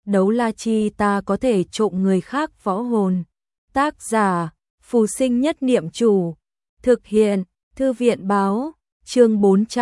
đấu la chi ta có thể trộm người khác võ hồn. Tác giả, Phù Sinh Nhất Niệm Chủ. Thực hiện, Thư viện báo, chương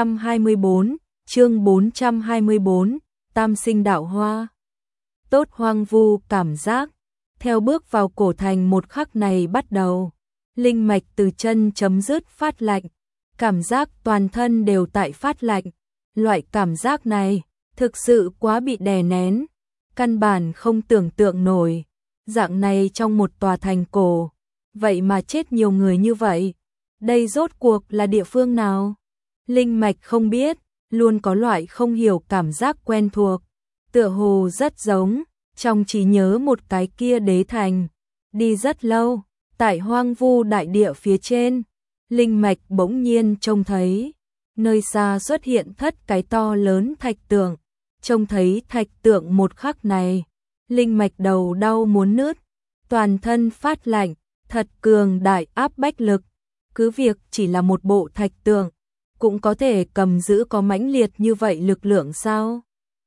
424, Tam Sinh Đạo Hoa. Tốt hoang vu cảm giác, theo bước vào cổ thành một khắc này bắt đầu, linh mạch từ chân chấm dứt phát lạnh, cảm giác toàn thân đều tại phát lạnh. Loại cảm giác này thực sự quá bị đè nén, căn bản không tưởng tượng nổi. Dạng này trong một tòa thành cổ, vậy mà chết nhiều người như vậy. Đây rốt cuộc là địa phương nào? Linh mạch không biết, luôn có loại không hiểu cảm giác quen thuộc, tựa hồ rất giống trong trí nhớ một cái kia đế thành. Đi rất lâu, tại hoang vu đại địa phía trên, linh mạch bỗng nhiên trông thấy nơi xa xuất hiện thất cái to lớn thạch tượng. Trông thấy thạch tượng một khắc này, linh mạch đầu đau muốn nứt, toàn thân phát lạnh, thật cường đại áp bách lực. Cứ việc chỉ là một bộ thạch tượng, cũng có thể cầm giữ có mãnh liệt như vậy lực lượng sao?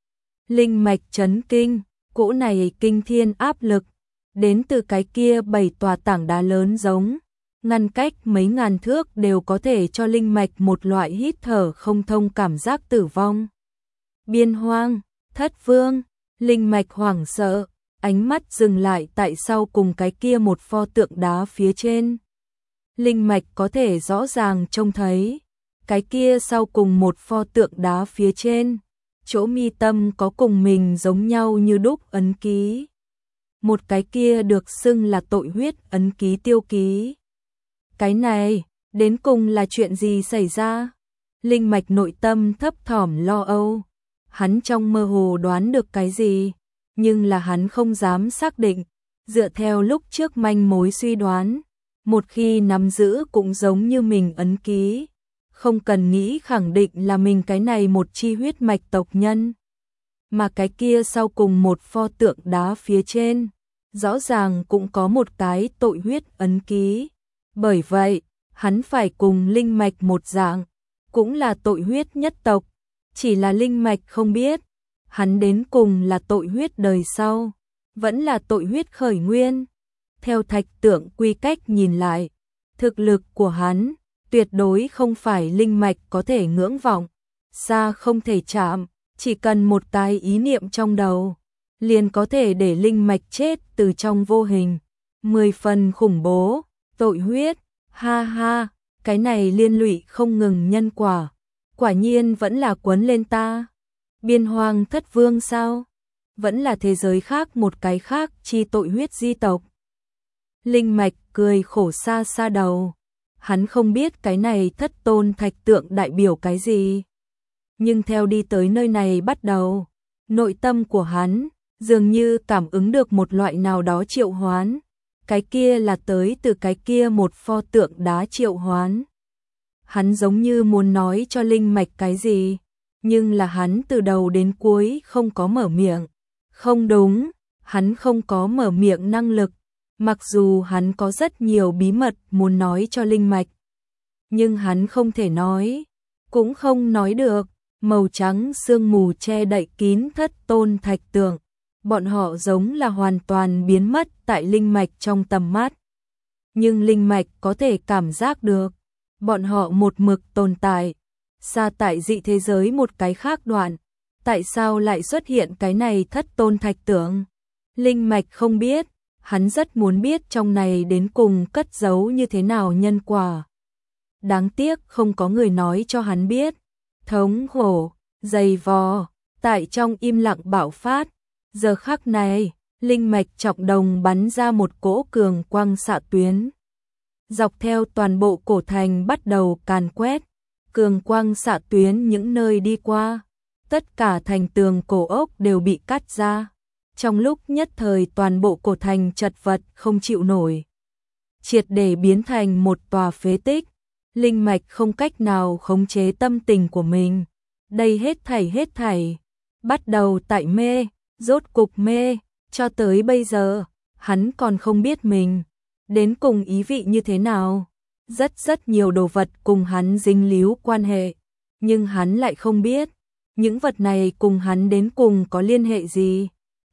Linh mạch chấn kinh, cỗ này kinh thiên áp lực, đến từ cái kia 7 tòa tảng đá lớn giống, ngăn cách mấy ngàn thước đều có thể cho linh mạch một loại hít thở không thông cảm giác tử vong. Biên hoang, thất vương, linh mạch hoảng sợ, ánh mắt dừng lại tại sau cùng cái kia một pho tượng đá phía trên. Linh mạch có thể rõ ràng trông thấy, cái kia sau cùng một pho tượng đá phía trên, chỗ mi tâm có cùng mình giống nhau như đúc ấn ký. Một cái kia được xưng là tội huyết ấn ký tiêu ký. Cái này, đến cùng là chuyện gì xảy ra? Linh mạch nội tâm thấp thỏm lo âu. Hắn trong mơ hồ đoán được cái gì, nhưng là hắn không dám xác định. Dựa theo lúc trước manh mối suy đoán, một khi nắm giữ cũng giống như mình ấn ký, không cần nghĩ khẳng định là mình cái này một chi huyết mạch tộc nhân. Mà cái kia sau cùng một pho tượng đá phía trên, rõ ràng cũng có một cái tội huyết ấn ký. Bởi vậy, hắn phải cùng linh mạch một dạng, cũng là tội huyết nhất tộc. Chỉ là linh mạch không biết, hắn đến cùng là tội huyết đời sau, vẫn là tội huyết khởi nguyên. Theo thạch tượng quy cách nhìn lại, thực lực của hắn tuyệt đối không phải linh mạch có thể ngưỡng vọng, xa không thể chạm, chỉ cần một cái ý niệm trong đầu, liền có thể để linh mạch chết từ trong vô hình. 10 phần khủng bố, tội huyết, ha ha, cái này liên lụy không ngừng nhân quả, quả nhiên vẫn là quấn lên ta. Biên hoang thất vương sao? Vẫn là thế giới khác một cái khác chi tội huyết di tộc. Linh mạch cười khổ xa xa đầu, hắn không biết cái này thất tôn thạch tượng đại biểu cái gì. Nhưng theo đi tới nơi này bắt đầu, nội tâm của hắn dường như cảm ứng được một loại nào đó triệu hoán. Cái kia là tới từ cái kia một pho tượng đá triệu hoán. Hắn giống như muốn nói cho linh mạch cái gì, nhưng là hắn từ đầu đến cuối không có mở miệng. Không đúng, hắn không có mở miệng năng lực, mặc dù hắn có rất nhiều bí mật muốn nói cho linh mạch. Nhưng hắn không thể nói, cũng không nói được. Màu trắng sương mù che đậy kín thất tôn thạch tượng. Bọn họ giống là hoàn toàn biến mất tại linh mạch trong tầm mắt. Nhưng linh mạch có thể cảm giác được, bọn họ một mực tồn tại, xa tại dị thế giới một cái khác đoạn. Tại sao lại xuất hiện cái này thất tôn thạch tượng? Linh mạch không biết, hắn rất muốn biết trong này đến cùng cất giấu như thế nào nhân quả. Đáng tiếc không có người nói cho hắn biết. Thống khổ, dày vò, tại trong im lặng bạo phát. Giờ khắc này, linh mạch trọng đồng bắn ra một cỗ cường quang xạ tuyến. Dọc theo toàn bộ cổ thành bắt đầu càn quét, cường quang xạ tuyến những nơi đi qua. Tất cả thành tường cổ ốc đều bị cắt ra. Trong lúc nhất thời toàn bộ cổ thành chật vật không chịu nổi. Triệt để biến thành một tòa phế tích. Linh mạch không cách nào khống chế tâm tình của mình. Đây hết thảy, bắt đầu tại mê, rốt cục mê, cho tới bây giờ, hắn còn không biết mình đến cùng ý vị như thế nào. Rất nhiều đồ vật cùng hắn dính líu quan hệ, nhưng hắn lại không biết, những vật này cùng hắn đến cùng có liên hệ gì.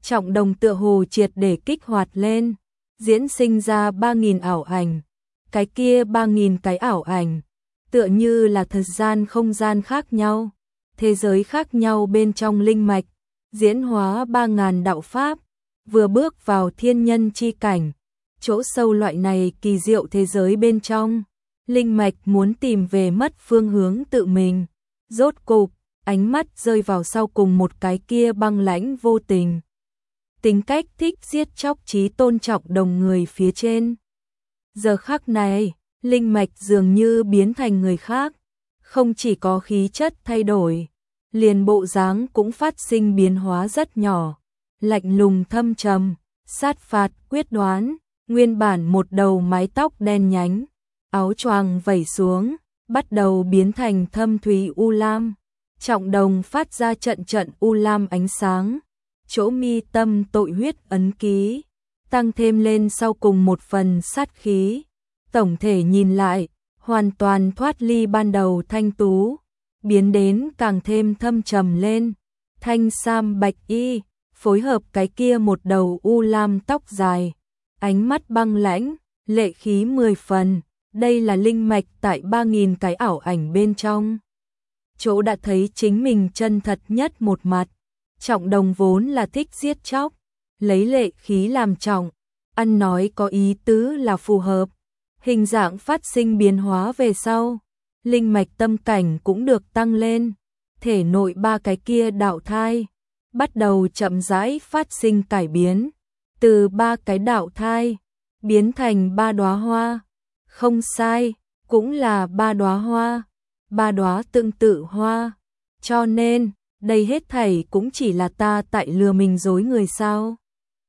Trọng đồng tựa hồ triệt để kích hoạt lên, diễn sinh ra 3.000 ảo ảnh. Cái kia 3.000 cái ảo ảnh, tựa như là thời gian không gian khác nhau, thế giới khác nhau bên trong linh mạch, diễn hóa 3.000 đạo pháp, vừa bước vào thiên nhân chi cảnh, chỗ sâu loại này kỳ diệu thế giới bên trong. Linh mạch muốn tìm về mất phương hướng tự mình, rốt cục, ánh mắt rơi vào sau cùng một cái kia băng lãnh vô tình. Tính cách thích giết chóc chí tôn trọng đồng người phía trên. Giờ khắc này, linh mạch dường như biến thành người khác, không chỉ có khí chất thay đổi, liền bộ dáng cũng phát sinh biến hóa rất nhỏ, lạnh lùng thâm trầm, sát phạt quyết đoán, nguyên bản một đầu mái tóc đen nhánh, áo choàng vẩy xuống, bắt đầu biến thành thâm thúy u lam, trọng đồng phát ra trận trận u lam ánh sáng, chỗ mi tâm tội huyết ấn ký, tăng thêm lên sau cùng một phần sát khí. Tổng thể nhìn lại, hoàn toàn thoát ly ban đầu thanh tú, biến đến càng thêm thâm trầm lên, thanh sam bạch y, phối hợp cái kia một đầu u lam tóc dài, ánh mắt băng lãnh, lệ khí 10 phần, đây là linh mạch tại 3.000 cái ảo ảnh bên trong. Chỗ đã thấy chính mình chân thật nhất một mặt, trọng đồng vốn là thích giết chóc, lấy lệ khí làm trọng, ăn nói có ý tứ là phù hợp. Hình dạng phát sinh biến hóa về sau, linh mạch tâm cảnh cũng được tăng lên, thể nội 3 cái kia đạo thai, bắt đầu chậm rãi phát sinh cải biến, từ 3 cái đạo thai, biến thành 3 đóa hoa, không sai, cũng là 3 đóa hoa, 3 đóa tương tự hoa, cho nên, đây hết thảy cũng chỉ là ta tại lừa mình dối người sao.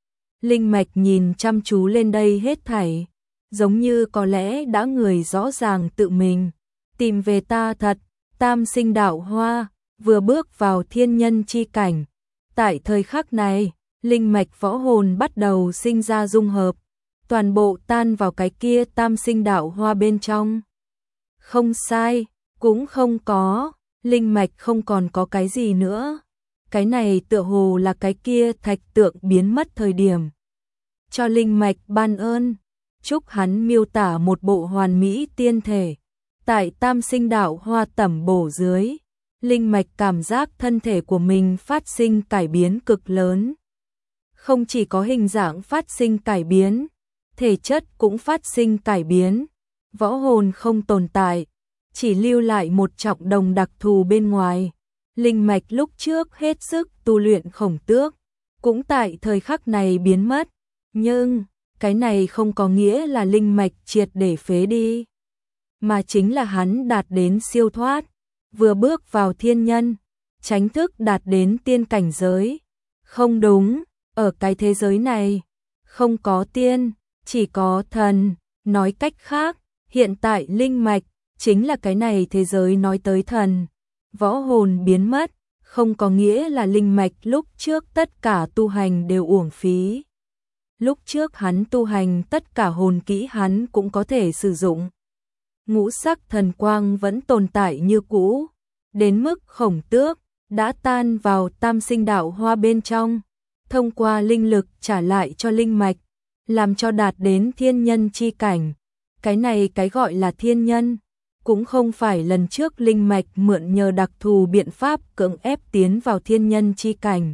Linh mạch nhìn chăm chú lên đây hết thảy, giống như có lẽ đã người rõ ràng tự mình, tìm về ta thật, tam sinh đạo hoa, vừa bước vào thiên nhân chi cảnh. Tại thời khắc này, linh mạch võ hồn bắt đầu sinh ra dung hợp, toàn bộ tan vào cái kia tam sinh đạo hoa bên trong. Không sai, cũng không có, linh mạch không còn có cái gì nữa. Cái này tựa hồ là cái kia thạch tượng biến mất thời điểm. Cho linh mạch ban ơn. Chúc hắn miêu tả một bộ hoàn mỹ tiên thể. Tại tam sinh đạo hoa tẩm bổ dưới, linh mạch cảm giác thân thể của mình phát sinh cải biến cực lớn. Không chỉ có hình dạng phát sinh cải biến, thể chất cũng phát sinh cải biến. Võ hồn không tồn tại, chỉ lưu lại một trọng đồng đặc thù bên ngoài. Linh mạch lúc trước hết sức tu luyện khổng tước, cũng tại thời khắc này biến mất. Nhưng cái này không có nghĩa là linh mạch triệt để phế đi, mà chính là hắn đạt đến siêu thoát, vừa bước vào thiên nhân, tránh thức đạt đến tiên cảnh giới. Không đúng, ở cái thế giới này, không có tiên, chỉ có thần, nói cách khác, hiện tại linh mạch, chính là cái này thế giới nói tới thần. Võ hồn biến mất, không có nghĩa là linh mạch lúc trước tất cả tu hành đều uổng phí. Lúc trước hắn tu hành tất cả hồn kỹ hắn cũng có thể sử dụng. Ngũ sắc thần quang vẫn tồn tại như cũ, đến mức khổng tước, đã tan vào tam sinh đạo hoa bên trong, thông qua linh lực trả lại cho linh mạch, làm cho đạt đến thiên nhân chi cảnh. Cái này cái gọi là thiên nhân, cũng không phải lần trước linh mạch mượn nhờ đặc thù biện pháp cưỡng ép tiến vào thiên nhân chi cảnh.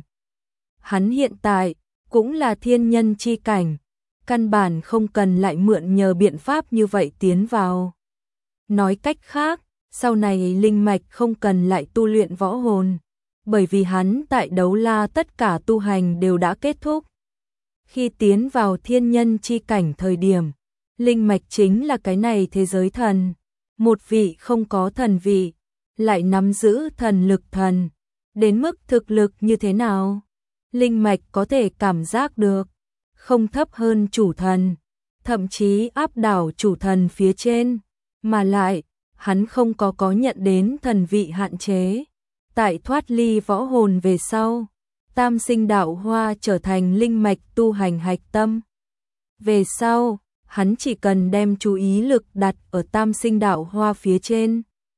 Hắn hiện tại cũng là thiên nhân chi cảnh, căn bản không cần lại mượn nhờ biện pháp như vậy tiến vào. Nói cách khác, sau này linh mạch không cần lại tu luyện võ hồn, bởi vì hắn tại đấu la tất cả tu hành đều đã kết thúc. Khi tiến vào thiên nhân chi cảnh thời điểm, linh mạch chính là cái này thế giới thần, một vị không có thần vị, lại nắm giữ thần lực thần, đến mức thực lực như thế nào? Linh mạch có thể cảm giác được, không thấp hơn chủ thần, thậm chí áp đảo chủ thần phía trên, mà lại, hắn không có nhận đến thần vị hạn chế. Tại thoát ly võ hồn về sau, tam sinh đạo hoa trở thành linh mạch tu hành hạch tâm. Về sau, hắn chỉ cần đem chú ý lực đặt ở tam sinh đạo hoa phía trên.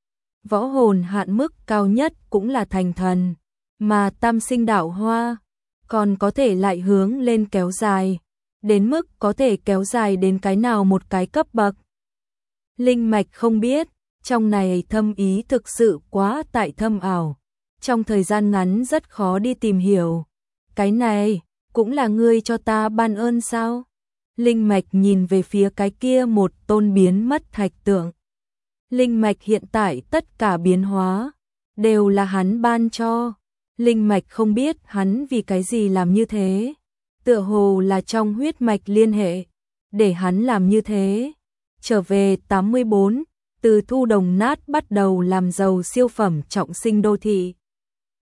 Võ hồn hạn mức cao nhất cũng là thành thần, mà tam sinh đạo hoa còn có thể lại hướng lên kéo dài, đến mức có thể kéo dài đến cái nào một cái cấp bậc. Linh mạch không biết, trong này thâm ý thực sự quá tại thâm ảo, trong thời gian ngắn rất khó đi tìm hiểu. Cái này, cũng là ngươi cho ta ban ơn sao? Linh mạch nhìn về phía cái kia một tôn biến mất thạch tượng. Linh mạch hiện tại tất cả biến hóa, đều là hắn ban cho. Linh mạch không biết hắn vì cái gì làm như thế. Tựa hồ là trong huyết mạch liên hệ, để hắn làm như thế. Trở về 84, từ thu đồng nát bắt đầu làm giàu siêu phẩm trọng sinh đô thị.